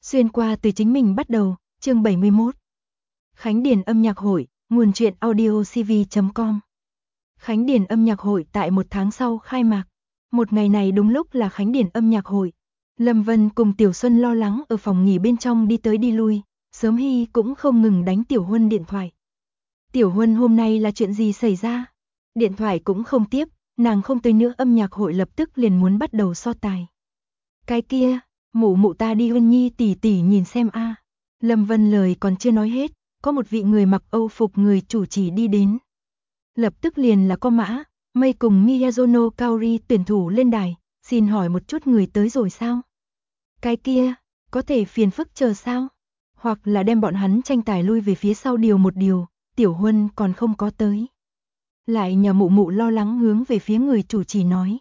Xuyên qua từ chính mình bắt đầu, chương 71. Khánh Điền âm nhạc hội, nguồn truyện audiocv.com. Khánh Điền âm nhạc hội tại một tháng sau khai mạc. Một ngày này đúng lúc là Khánh Điền âm nhạc hội. Lâm Vân cùng Tiểu Xuân lo lắng ở phòng nghỉ bên trong đi tới đi lui, Sớm Hy cũng không ngừng đánh Tiểu Huân điện thoại. Tiểu Huân hôm nay là chuyện gì xảy ra? Điện thoại cũng không tiếp, nàng không tới nữa, âm nhạc hội lập tức liền muốn bắt đầu so tài. Cái kia, mụ ta đi Huân Nhi tỷ tỷ nhìn xem a. Lâm Vân lời còn chưa nói hết, có một vị người mặc Âu phục người chủ trì đi đến. Lập tức liền là có Mã, Mây cùng Miyazono Kaori tuyển thủ lên đài, xin hỏi một chút người tới rồi sao? Cái kia, có thể phiền phức chờ sao? Hoặc là đem bọn hắn tranh tài lui về phía sau điều một điều, Tiểu Huân còn không có tới. Lại nhà mụ lo lắng hướng về phía người chủ trì nói.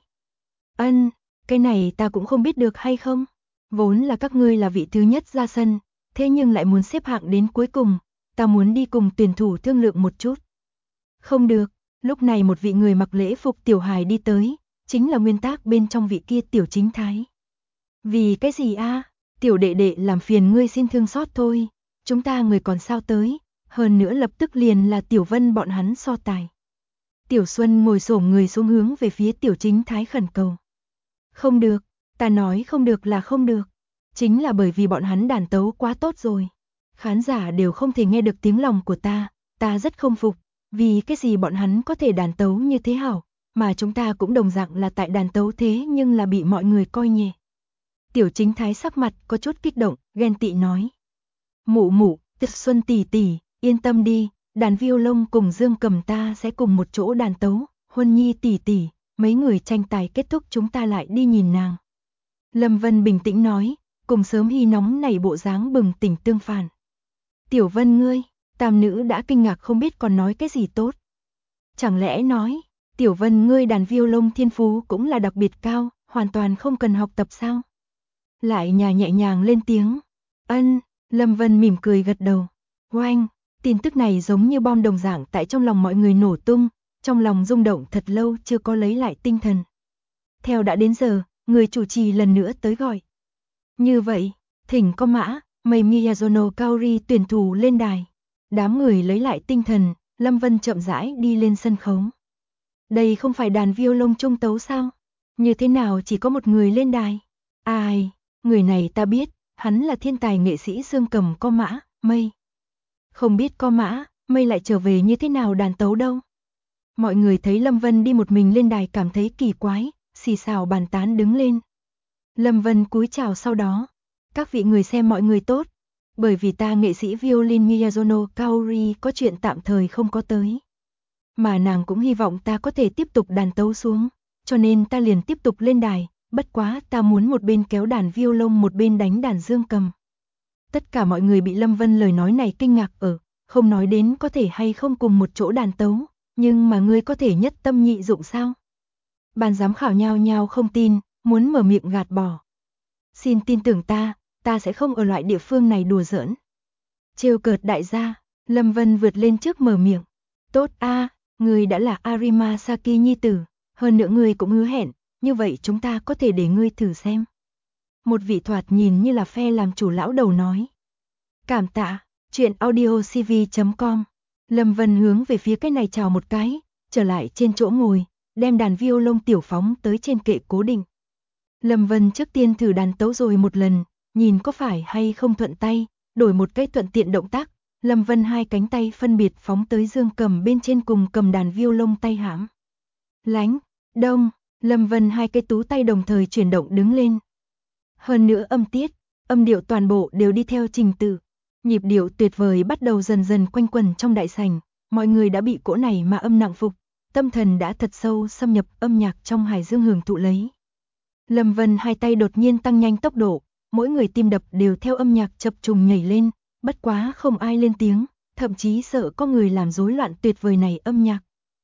Cái này ta cũng không biết được hay không? Vốn là các ngươi là vị thứ nhất ra sân, thế nhưng lại muốn xếp hạng đến cuối cùng, ta muốn đi cùng tuyển thủ thương lượng một chút. Không được, lúc này một vị người mặc lễ phục tiểu hài đi tới, chính là nguyên tác bên trong vị kia Tiểu Chính Thái. Vì cái gì a? Tiểu đệ đệ làm phiền ngươi xin thương xót thôi, chúng ta người còn sao tới, hơn nữa lập tức liền là Tiểu Vân bọn hắn so tài. Tiểu Xuân ngồi xổm người xuống hướng về phía Tiểu Chính Thái khẩn cầu. Không được, ta nói không được là không được. Chính là bởi vì bọn hắn đàn tấu quá tốt rồi. Khán giả đều không thể nghe được tiếng lòng của ta rất không phục. Vì cái gì bọn hắn có thể đàn tấu như thế hảo, mà chúng ta cũng đồng dạng là tại đàn tấu thế nhưng là bị mọi người coi nhẹ. Tiểu Chính Thái sắc mặt có chút kích động, ghen tị nói. Mụ, Tịch Xuân tỷ tỷ, yên tâm đi, đàn violon cùng dương cầm ta sẽ cùng một chỗ đàn tấu, Huân Nhi tỷ tỷ. Mấy người tranh tài kết thúc chúng ta lại đi nhìn nàng. Lâm Vân bình tĩnh nói, cùng Sớm Hy nóng nảy bộ dáng bừng tỉnh tương phản. Tiểu Vân ngươi, tam nữ đã kinh ngạc không biết còn nói cái gì tốt. Chẳng lẽ nói, Tiểu Vân ngươi đàn violon thiên phú cũng là đặc biệt cao, hoàn toàn không cần học tập sao? Lại nhà nhẹ nhàng lên tiếng. Lâm Vân mỉm cười gật đầu. Oanh, tin tức này giống như bom đồng dạng tại trong lòng mọi người nổ tung. Trong lòng rung động thật lâu chưa có lấy lại tinh thần. Theo đã đến giờ, người chủ trì lần nữa tới gọi. Như vậy, thỉnh có Mã, Mây Miyazono Kaori tuyển thủ lên đài. Đám người lấy lại tinh thần, Lâm Vân chậm rãi đi lên sân khấu. Đây không phải đàn violon trung tấu sao? Như thế nào chỉ có một người lên đài? Ai, người này ta biết, hắn là thiên tài nghệ sĩ dương cầm có Mã, Mây. Không biết có Mã, Mây lại trở về như thế nào đàn tấu đâu? Mọi người thấy Lâm Vân đi một mình lên đài cảm thấy kỳ quái, xì xào bàn tán đứng lên. Lâm Vân cúi chào sau đó. Các vị người xem mọi người tốt. Bởi vì ta nghệ sĩ violin Miyazono Kaori có chuyện tạm thời không có tới. Mà nàng cũng hy vọng ta có thể tiếp tục đàn tấu xuống. Cho nên ta liền tiếp tục lên đài. Bất quá ta muốn một bên kéo đàn violon một bên đánh đàn dương cầm. Tất cả mọi người bị Lâm Vân lời nói này kinh ngạc không nói đến có thể hay không cùng một chỗ đàn tấu. Nhưng mà ngươi có thể nhất tâm nhị dụng sao? Ban giám khảo nhao nhao không tin, muốn mở miệng gạt bỏ. Xin tin tưởng ta sẽ không ở loại địa phương này đùa giỡn. Trêu cợt đại gia, Lâm Vân vượt lên trước mở miệng. Tốt ngươi đã là Arima Saki nhi tử, hơn nữa ngươi cũng hứa hẹn, như vậy chúng ta có thể để ngươi thử xem. Một vị thoạt nhìn như là phe làm chủ lão đầu nói. Cảm tạ, truyện audiocv.com. Lâm Vân hướng về phía cái này chào một cái, trở lại trên chỗ ngồi, đem đàn violon tiểu phóng tới trên kệ cố định. Lâm Vân trước tiên thử đàn tấu rồi một lần, nhìn có phải hay không thuận tay, đổi một cái thuận tiện động tác, Lâm Vân hai cánh tay phân biệt phóng tới dương cầm bên trên cùng cầm đàn violon tay hãm. Lánh, đông, Lâm Vân hai cái tú tay đồng thời chuyển động đứng lên. Hơn nữa âm tiết, âm điệu toàn bộ đều đi theo trình tự. Nhịp điệu tuyệt vời bắt đầu dần dần quanh quẩn trong đại sảnh, mọi người đã bị cỗ này mà âm nặng phục, tâm thần đã thật sâu xâm nhập âm nhạc trong hải dương hưởng thụ lấy. Lâm Vân hai tay đột nhiên tăng nhanh tốc độ, mỗi người tim đập đều theo âm nhạc chập trùng nhảy lên, bất quá không ai lên tiếng, thậm chí sợ có người làm rối loạn tuyệt vời này âm nhạc.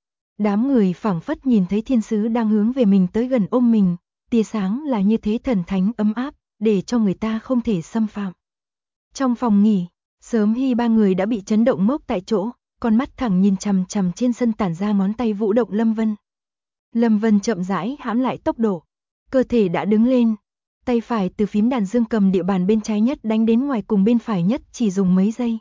Đám người phảng phất nhìn thấy thiên sứ đang hướng về mình tới gần ôm mình, tia sáng là như thế thần thánh ấm áp, để cho người ta không thể xâm phạm. Trong phòng nghỉ, Sớm Hy ba người đã bị chấn động ngốc tại chỗ, con mắt thẳng nhìn chằm chằm trên sân tản ra ngón tay vũ động Lâm Vân. Lâm Vân chậm rãi hãm lại tốc độ, cơ thể đã đứng lên. Tay phải từ phím đàn dương cầm địa bàn bên trái nhất đánh đến ngoài cùng bên phải nhất chỉ dùng mấy giây.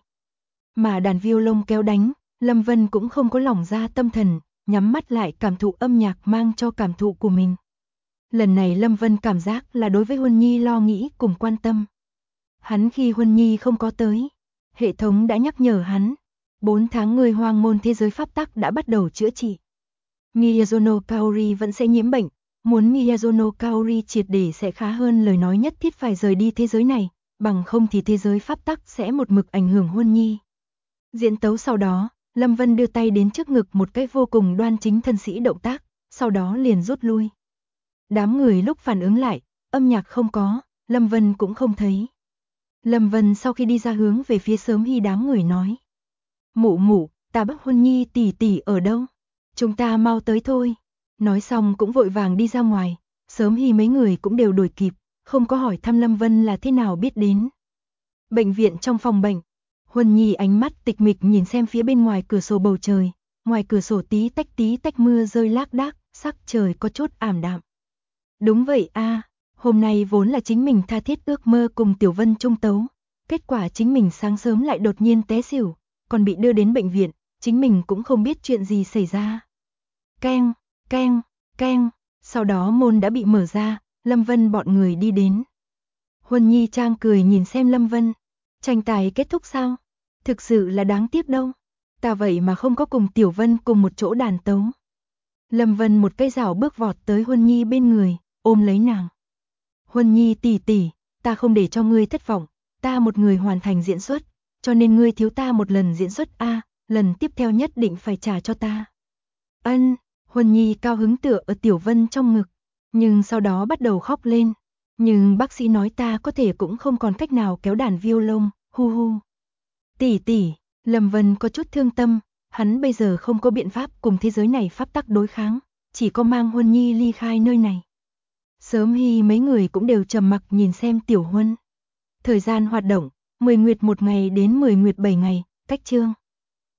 Mà đàn violon kéo đánh, Lâm Vân cũng không có lỏng ra tâm thần, nhắm mắt lại cảm thụ âm nhạc mang cho cảm thụ của mình. Lần này Lâm Vân cảm giác là đối với Huân Nhi lo nghĩ cùng quan tâm. Hắn khi Huân Nhi không có tới, hệ thống đã nhắc nhở hắn, 4 tháng người hoang môn thế giới pháp tắc đã bắt đầu chữa trị. Miyazono Kaori vẫn sẽ nhiễm bệnh, muốn Miyazono Kaori triệt để sẽ khá hơn lời nói nhất thiết phải rời đi thế giới này, bằng không thì thế giới pháp tắc sẽ một mực ảnh hưởng Huân Nhi. Diễn tấu sau đó, Lâm Vân đưa tay đến trước ngực một cái vô cùng đoan chính thân sĩ động tác, sau đó liền rút lui. Đám người lúc phản ứng lại, âm nhạc không có, Lâm Vân cũng không thấy. Lâm Vân sau khi đi ra hướng về phía Sớm Hy đám người nói. Mụ mụ, ta bắt Huân Nhi tỷ tỷ ở đâu? Chúng ta mau tới thôi. Nói xong cũng vội vàng đi ra ngoài, Sớm Hy mấy người cũng đều đuổi kịp, không có hỏi thăm Lâm Vân là thế nào biết đến. Bệnh viện trong phòng bệnh, Huân Nhi ánh mắt tịch mịch nhìn xem phía bên ngoài cửa sổ bầu trời, ngoài cửa sổ tí tách mưa rơi lác đác, sắc trời có chút ảm đạm. Đúng vậy a, hôm nay vốn là chính mình tha thiết ước mơ cùng Tiểu Vân chung tấu, kết quả chính mình sáng sớm lại đột nhiên té xỉu, còn bị đưa đến bệnh viện, chính mình cũng không biết chuyện gì xảy ra. Keng, keng, keng, sau đó môn đã bị mở ra, Lâm Vân bọn người đi đến. Huân Nhi trang cười nhìn xem Lâm Vân, tranh tài kết thúc sao? Thực sự là đáng tiếc đâu, ta vậy mà không có cùng Tiểu Vân cùng một chỗ đàn tấu. Lâm Vân một cây rảo bước vọt tới Huân Nhi bên người, ôm lấy nàng. Huân Nhi tỷ tỷ, ta không để cho ngươi thất vọng, ta một người hoàn thành diễn xuất, cho nên ngươi thiếu ta một lần diễn xuất a, lần tiếp theo nhất định phải trả cho ta. Ân, Huân Nhi cao hứng tựa ở Tiểu Vân trong ngực, nhưng sau đó bắt đầu khóc lên. Nhưng bác sĩ nói ta có thể cũng không còn cách nào kéo đàn violon, hu hu. Tỷ tỷ, Lâm Vân có chút thương tâm, hắn bây giờ không có biện pháp cùng thế giới này pháp tắc đối kháng, chỉ có mang Huân Nhi ly khai nơi này. Sớm Hy mấy người cũng đều trầm mặc nhìn xem Tiểu Huân. Thời gian hoạt động, 10 nguyệt 1 ngày đến 10 nguyệt 7 ngày, cách chương.